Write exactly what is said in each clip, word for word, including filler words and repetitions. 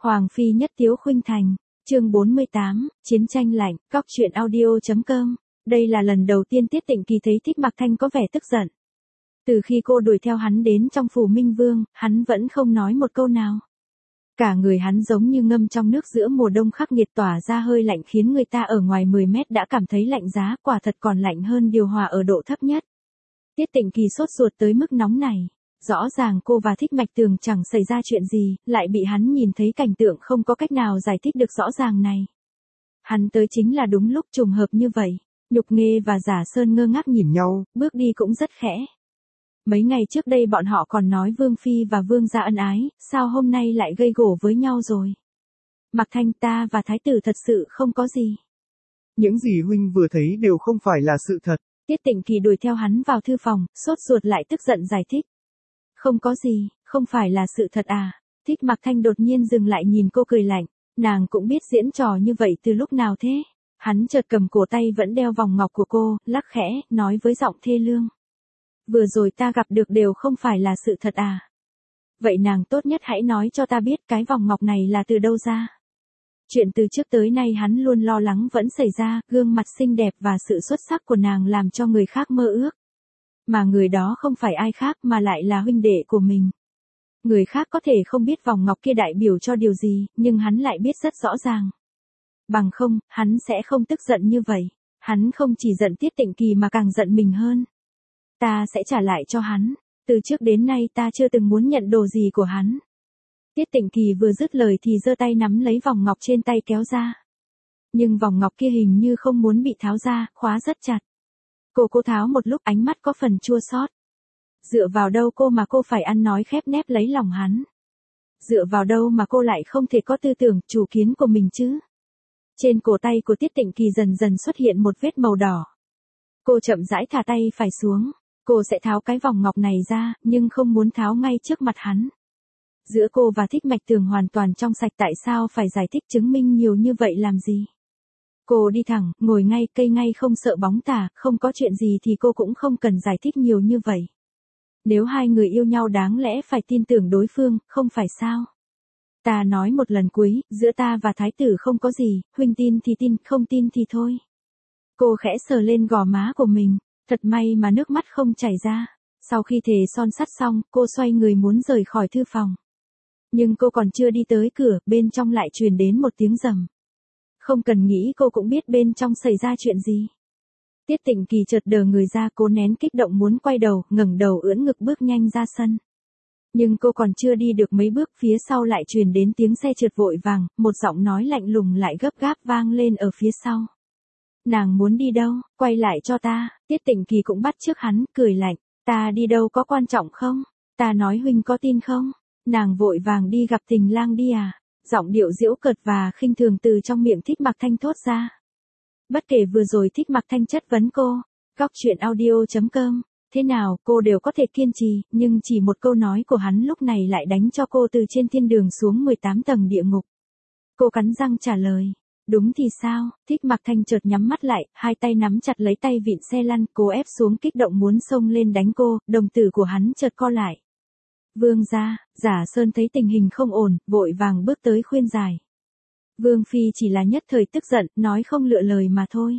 Hoàng phi nhất tiếu khuynh thành, chương bốn mươi tám, chiến tranh lạnh, cóc truyện audio.com. Đây là lần đầu tiên Tiết Tịnh Kỳ thấy Thích Mặc Thanh có vẻ tức giận. Từ khi cô đuổi theo hắn đến trong phủ Minh Vương, hắn vẫn không nói một câu nào. Cả người hắn giống như ngâm trong nước giữa mùa đông khắc nghiệt, tỏa ra hơi lạnh khiến người ta ở ngoài mười mét đã cảm thấy lạnh giá, quả thật còn lạnh hơn điều hòa ở độ thấp nhất. Tiết Tịnh Kỳ sốt ruột tới mức nóng này. Rõ ràng cô và Thích Mạch Tường chẳng xảy ra chuyện gì, lại bị hắn nhìn thấy cảnh tượng không có cách nào giải thích được rõ ràng này. Hắn tới chính là đúng lúc trùng hợp như vậy. Nhục Nghê và Giả Sơn ngơ ngác nhìn nhau, bước đi cũng rất khẽ. Mấy ngày trước đây bọn họ còn nói Vương Phi và Vương gia ân ái, sao hôm nay lại gây gổ với nhau rồi? Mặc Thanh, ta và Thái tử thật sự không có gì. Những gì huynh vừa thấy đều không phải là sự thật. Tiết Tịnh Kỳ đuổi theo hắn vào thư phòng, sốt ruột lại tức giận giải thích. Không có gì, không phải là sự thật à? Thích Mặc Thanh đột nhiên dừng lại nhìn cô cười lạnh, nàng cũng biết diễn trò như vậy từ lúc nào thế? Hắn chợt cầm cổ tay vẫn đeo vòng ngọc của cô, lắc khẽ, nói với giọng thê lương. Vừa rồi ta gặp được đều không phải là sự thật à? Vậy nàng tốt nhất hãy nói cho ta biết cái vòng ngọc này là từ đâu ra? Chuyện từ trước tới nay hắn luôn lo lắng vẫn xảy ra, gương mặt xinh đẹp và sự xuất sắc của nàng làm cho người khác mơ ước. Mà người đó không phải ai khác mà lại là huynh đệ của mình. Người khác có thể không biết vòng ngọc kia đại biểu cho điều gì, nhưng hắn lại biết rất rõ ràng. Bằng không, hắn sẽ không tức giận như vậy. Hắn không chỉ giận Tiết Tịnh Kỳ mà càng giận mình hơn. Ta sẽ trả lại cho hắn. Từ trước đến nay ta chưa từng muốn nhận đồ gì của hắn. Tiết Tịnh Kỳ vừa dứt lời thì giơ tay nắm lấy vòng ngọc trên tay kéo ra. Nhưng vòng ngọc kia hình như không muốn bị tháo ra, khóa rất chặt. Cô cố tháo một lúc, ánh mắt có phần chua xót. Dựa vào đâu cô mà cô phải ăn nói khép nép lấy lòng hắn? Dựa vào đâu mà cô lại không thể có tư tưởng, chủ kiến của mình chứ? Trên cổ tay của Tiết Tịnh Kỳ dần dần xuất hiện một vết màu đỏ. Cô chậm rãi thả tay phải xuống. Cô sẽ tháo cái vòng ngọc này ra, nhưng không muốn tháo ngay trước mặt hắn. Giữa cô và Thích Mạch Tường hoàn toàn trong sạch, tại sao phải giải thích chứng minh nhiều như vậy làm gì? Cô đi thẳng, ngồi ngay, cây ngay, không sợ bóng tả, không có chuyện gì thì cô cũng không cần giải thích nhiều như vậy. Nếu hai người yêu nhau đáng lẽ phải tin tưởng đối phương, không phải sao? Ta nói một lần cuối, giữa ta và Thái tử không có gì, huynh tin thì tin, không tin thì thôi. Cô khẽ sờ lên gò má của mình, thật may mà nước mắt không chảy ra. Sau khi thề son sắt xong, cô xoay người muốn rời khỏi thư phòng. Nhưng cô còn chưa đi tới cửa, bên trong lại truyền đến một tiếng rầm. Không cần nghĩ cô cũng biết bên trong xảy ra chuyện gì. Tiết Tịnh Kỳ chợt đờ người ra, cố nén kích động muốn quay đầu, ngẩng đầu ưỡn ngực bước nhanh ra sân. Nhưng cô còn chưa đi được mấy bước, phía sau lại truyền đến tiếng xe trượt vội vàng, một giọng nói lạnh lùng lại gấp gáp vang lên ở phía sau. Nàng muốn đi đâu? Quay lại cho ta. Tiết Tịnh Kỳ cũng bắt chước hắn, cười lạnh. Ta đi đâu có quan trọng không? Ta nói huynh có tin không? Nàng vội vàng đi gặp Tình Lang đi à? Giọng điệu giễu cợt và khinh thường từ trong miệng Thích Mặc Thanh thốt ra. Bất kể vừa rồi Thích Mặc Thanh chất vấn cô, cóc truyện audio.com, thế nào cô đều có thể kiên trì, nhưng chỉ một câu nói của hắn lúc này lại đánh cho cô từ trên thiên đường xuống mười tám tầng địa ngục. Cô cắn răng trả lời. Đúng thì sao? Thích Mặc Thanh chợt nhắm mắt lại, hai tay nắm chặt lấy tay vịn xe lăn, cố ép xuống kích động muốn xông lên đánh cô, đồng tử của hắn chợt co lại. Vương gia, Giả Sơn thấy tình hình không ổn, vội vàng bước tới khuyên giải. Vương Phi chỉ là nhất thời tức giận, nói không lựa lời mà thôi.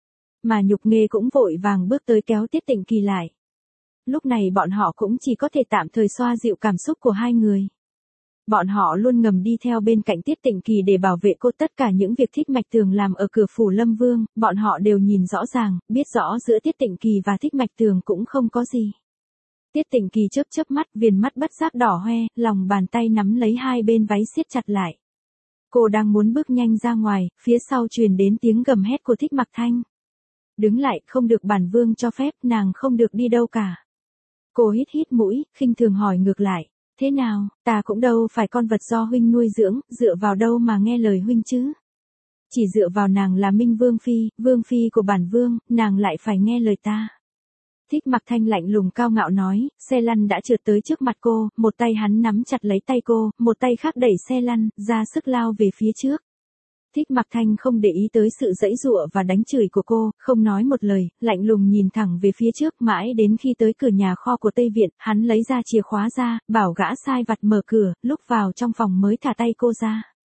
Mà Nhục Nghê cũng vội vàng bước tới kéo Tiết Tịnh Kỳ lại. Lúc này bọn họ cũng chỉ có thể tạm thời xoa dịu cảm xúc của hai người. Bọn họ luôn ngầm đi theo bên cạnh Tiết Tịnh Kỳ để bảo vệ cô. Tất cả những việc Thích Mạch Tường làm ở cửa phủ Lâm Vương, bọn họ đều nhìn rõ ràng, biết rõ giữa Tiết Tịnh Kỳ và Thích Mạch Tường cũng không có gì. Tiết Tịnh Kỳ chớp chớp mắt, viền mắt bất giác đỏ hoe, lòng bàn tay nắm lấy hai bên váy siết chặt lại. Cô đang muốn bước nhanh ra ngoài, phía sau truyền đến tiếng gầm hét của Thích Mặc Thanh. Đứng lại, không được bản vương cho phép, nàng không được đi đâu cả. Cô hít hít mũi, khinh thường hỏi ngược lại. Thế nào, ta cũng đâu phải con vật do huynh nuôi dưỡng, dựa vào đâu mà nghe lời huynh chứ? Chỉ dựa vào nàng là Minh Vương Phi, Vương Phi của bản vương, nàng lại phải nghe lời ta. Thích Mặc Thanh lạnh lùng cao ngạo nói, xe lăn đã trượt tới trước mặt cô, một tay hắn nắm chặt lấy tay cô, một tay khác đẩy xe lăn, ra sức lao về phía trước. Thích Mặc Thanh không để ý tới sự giãy giụa và đánh chửi của cô, không nói một lời, lạnh lùng nhìn thẳng về phía trước mãi đến khi tới cửa nhà kho của Tây Viện, hắn lấy ra chìa khóa ra, bảo gã sai vặt mở cửa, lúc vào trong phòng mới thả tay cô ra.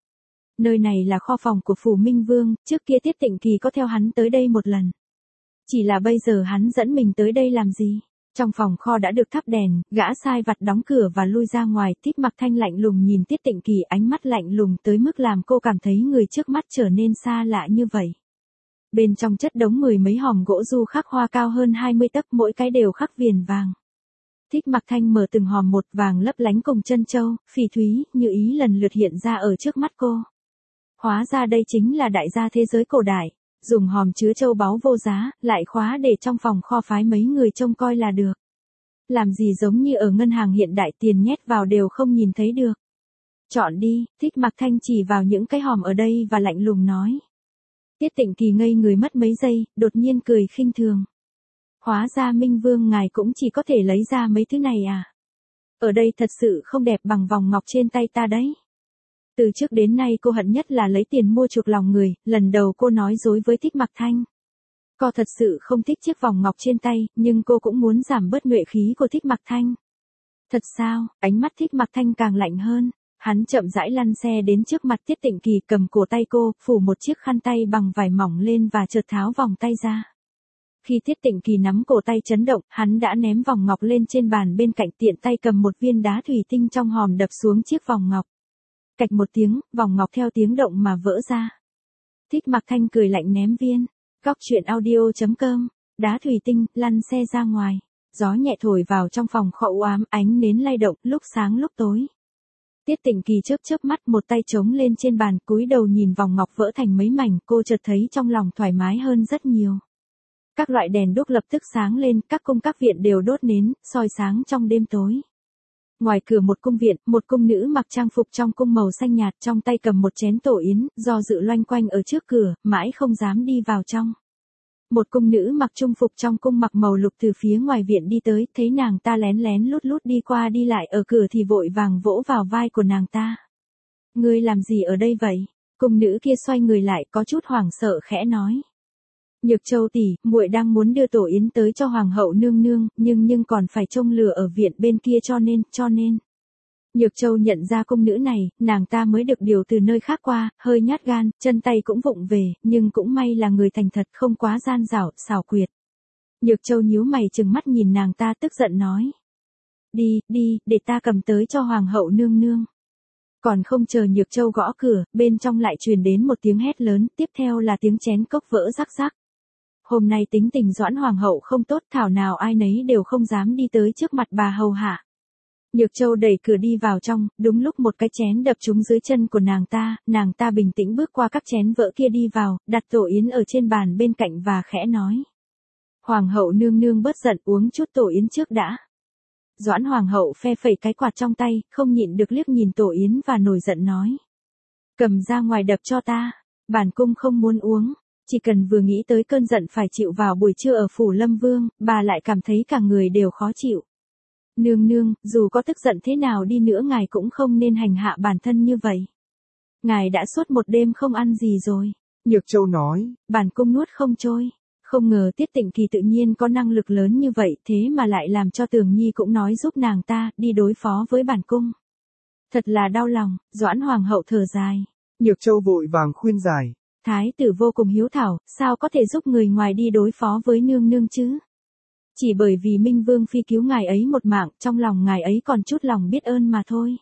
Nơi này là kho phòng của phủ Minh Vương, trước kia Tiết Tịnh Kỳ có theo hắn tới đây một lần. Chỉ là bây giờ hắn dẫn mình tới đây làm gì? Trong phòng kho đã được thắp đèn, gã sai vặt đóng cửa và lui ra ngoài, Thích Mặc Thanh lạnh lùng nhìn Tiết Tịnh Kỳ, ánh mắt lạnh lùng tới mức làm cô cảm thấy người trước mắt trở nên xa lạ như vậy. Bên trong chất đống mười mấy hòm gỗ du khắc hoa cao hơn hai mươi tấc, mỗi cái đều khắc viền vàng. Thích Mặc Thanh mở từng hòm một, vàng lấp lánh cùng chân châu, phỉ thúy, như ý lần lượt hiện ra ở trước mắt cô. Hóa ra đây chính là đại gia thế giới cổ đại, dùng hòm chứa châu báu vô giá, lại khóa để trong phòng kho phái mấy người trông coi là được. Làm gì giống như ở ngân hàng hiện đại, tiền nhét vào đều không nhìn thấy được. Chọn đi, Thích Mặc Thanh chỉ vào những cái hòm ở đây và lạnh lùng nói. Tiết Tịnh Kỳ ngây người mất mấy giây, đột nhiên cười khinh thường. Hóa ra Minh Vương ngài cũng chỉ có thể lấy ra mấy thứ này à? Ở đây thật sự không đẹp bằng vòng ngọc trên tay ta đấy. Từ trước đến nay cô hận nhất là lấy tiền mua chuộc lòng người, lần đầu cô nói dối với Thích Mặc Thanh. Cô thật sự không thích chiếc vòng ngọc trên tay, nhưng cô cũng muốn giảm bớt nhuệ khí của Thích Mặc Thanh. Thật sao? Ánh mắt Thích Mặc Thanh càng lạnh hơn. Hắn chậm rãi lăn xe đến trước mặt Tiết Tịnh Kỳ, cầm cổ tay cô, phủ một chiếc khăn tay bằng vải mỏng lên và chợt tháo vòng tay ra. Khi Tiết Tịnh Kỳ nắm cổ tay chấn động, hắn đã ném vòng ngọc lên trên bàn bên cạnh, tiện tay cầm một viên đá thủy tinh trong hòm đập xuống chiếc vòng ngọc. Cạch một tiếng, vòng ngọc theo tiếng động mà vỡ ra. Thích Mặc Thanh cười lạnh ném viên. Góc truyện audio chấm com, đá thủy tinh, lăn xe ra ngoài. Gió nhẹ thổi vào trong phòng kho u ám, ánh nến lay động, lúc sáng lúc tối. Tiết Tịnh Kỳ chớp chớp mắt, một tay chống lên trên bàn, cúi đầu nhìn vòng ngọc vỡ thành mấy mảnh, cô chợt thấy trong lòng thoải mái hơn rất nhiều. Các loại đèn đuốc lập tức sáng lên, các cung các viện đều đốt nến, soi sáng trong đêm tối. Ngoài cửa một cung viện, một cung nữ mặc trang phục trong cung màu xanh nhạt, trong tay cầm một chén tổ yến, do dự loanh quanh ở trước cửa, mãi không dám đi vào trong. Một cung nữ mặc trung phục trong cung mặc màu lục từ phía ngoài viện đi tới, thấy nàng ta lén lén lút lút đi qua đi lại ở cửa thì vội vàng vỗ vào vai của nàng ta. Ngươi làm gì ở đây vậy? Cung nữ kia xoay người lại, có chút hoảng sợ khẽ nói. Nhược Châu tỷ, muội đang muốn đưa tổ yến tới cho hoàng hậu nương nương, nhưng nhưng còn phải trông lửa ở viện bên kia cho nên, cho nên. Nhược Châu nhận ra cung nữ này, nàng ta mới được điều từ nơi khác qua, hơi nhát gan, chân tay cũng vụng về, nhưng cũng may là người thành thật, không quá gian dảo, xảo quyệt. Nhược Châu nhíu mày trừng mắt nhìn nàng ta, tức giận nói. Đi, đi, để ta cầm tới cho hoàng hậu nương nương. Còn không chờ Nhược Châu gõ cửa, bên trong lại truyền đến một tiếng hét lớn, tiếp theo là tiếng chén cốc vỡ rắc rắc. Hôm nay tính tình Doãn hoàng hậu không tốt, thảo nào ai nấy đều không dám đi tới trước mặt bà hầu hạ. Nhược Châu đẩy cửa đi vào trong, đúng lúc một cái chén đập trúng dưới chân của nàng ta, nàng ta bình tĩnh bước qua các chén vỡ kia đi vào, đặt tổ yến ở trên bàn bên cạnh và khẽ nói. Hoàng hậu nương nương bớt giận, uống chút tổ yến trước đã. Doãn hoàng hậu phe phẩy cái quạt trong tay, không nhịn được liếc nhìn tổ yến và nổi giận nói. Cầm ra ngoài đập cho ta, bản cung không muốn uống. Chỉ cần vừa nghĩ tới cơn giận phải chịu vào buổi trưa ở phủ Lâm Vương, bà lại cảm thấy cả người đều khó chịu. Nương nương, dù có tức giận thế nào đi nữa ngài cũng không nên hành hạ bản thân như vậy. Ngài đã suốt một đêm không ăn gì rồi. Nhược Châu nói. Bản cung nuốt không trôi. Không ngờ Tiết Tịnh Kỳ tự nhiên có năng lực lớn như vậy, thế mà lại làm cho Tường Nhi cũng nói giúp nàng ta đi đối phó với bản cung. Thật là đau lòng, Doãn hoàng hậu thở dài. Nhược Châu vội vàng khuyên giải. Thái tử vô cùng hiếu thảo, sao có thể giúp người ngoài đi đối phó với nương nương chứ? Chỉ bởi vì Minh Vương phi cứu ngài ấy một mạng, trong lòng ngài ấy còn chút lòng biết ơn mà thôi.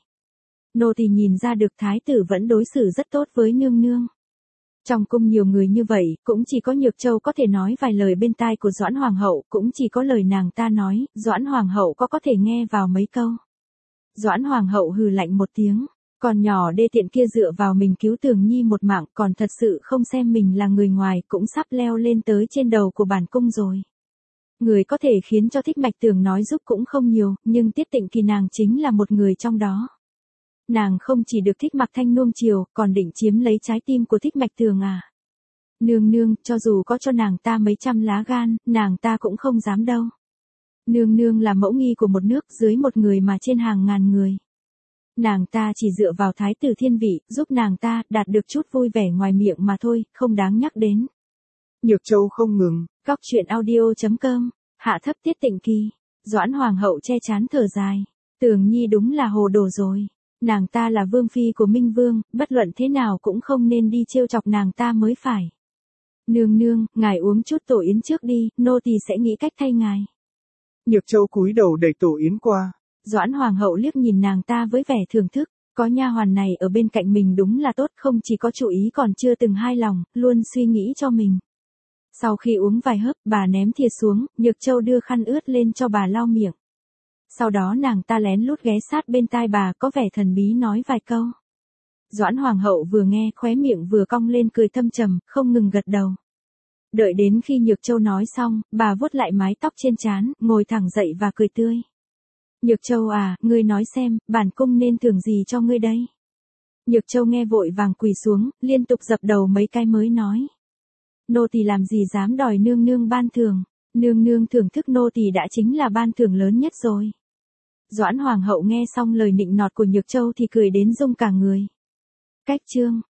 Nô tỳ nhìn ra được thái tử vẫn đối xử rất tốt với nương nương. Trong cung nhiều người như vậy, cũng chỉ có Nhược Châu có thể nói vài lời bên tai của Doãn hoàng hậu, cũng chỉ có lời nàng ta nói, Doãn hoàng hậu có có thể nghe vào mấy câu. Doãn hoàng hậu hừ lạnh một tiếng. Con nhỏ đê tiện kia dựa vào mình cứu Tường Nhi một mạng, còn thật sự không xem mình là người ngoài, cũng sắp leo lên tới trên đầu của bản cung rồi. Người có thể khiến cho Thích Mạch Tường nói giúp cũng không nhiều, nhưng Tiết Tịnh Kỳ nàng chính là một người trong đó. Nàng không chỉ được Thích Mặc Thanh nuông chiều, còn định chiếm lấy trái tim của Thích Mạch Tường à. Nương nương, cho dù có cho nàng ta mấy trăm lá gan, nàng ta cũng không dám đâu. Nương nương là mẫu nghi của một nước, dưới một người mà trên hàng ngàn người. Nàng ta chỉ dựa vào thái tử thiên vị, giúp nàng ta đạt được chút vui vẻ ngoài miệng mà thôi, không đáng nhắc đến. Nhược Châu không ngừng. Góc truyện audio chấm com, hạ thấp Tiết Tịnh Kỳ. Doãn hoàng hậu che chán thở dài. Tường Nhi đúng là hồ đồ rồi. Nàng ta là vương phi của Minh Vương, bất luận thế nào cũng không nên đi trêu chọc nàng ta mới phải. Nương nương, ngài uống chút tổ yến trước đi, nô tỳ sẽ nghĩ cách thay ngài. Nhược Châu cúi đầu đẩy tổ yến qua. Doãn Hoàng hậu liếc nhìn nàng ta với vẻ thưởng thức, có nha hoàn này ở bên cạnh mình đúng là tốt, không chỉ có chủ ý còn chưa từng hai lòng, luôn suy nghĩ cho mình. Sau khi uống vài hớp, bà ném thìa xuống, Nhược Châu đưa khăn ướt lên cho bà lau miệng. Sau đó nàng ta lén lút ghé sát bên tai bà, có vẻ thần bí nói vài câu. Doãn Hoàng hậu vừa nghe, khóe miệng vừa cong lên cười thâm trầm, không ngừng gật đầu. Đợi đến khi Nhược Châu nói xong, bà vuốt lại mái tóc trên trán, ngồi thẳng dậy và cười tươi. Nhược Châu à, ngươi nói xem, bản cung nên thưởng gì cho ngươi đây? Nhược Châu nghe vội vàng quỳ xuống, liên tục dập đầu mấy cái mới nói. Nô tỳ làm gì dám đòi nương nương ban thưởng, nương nương thưởng thức nô tỳ đã chính là ban thưởng lớn nhất rồi. Doãn Hoàng hậu nghe xong lời nịnh nọt của Nhược Châu thì cười đến rung cả người. Cách chương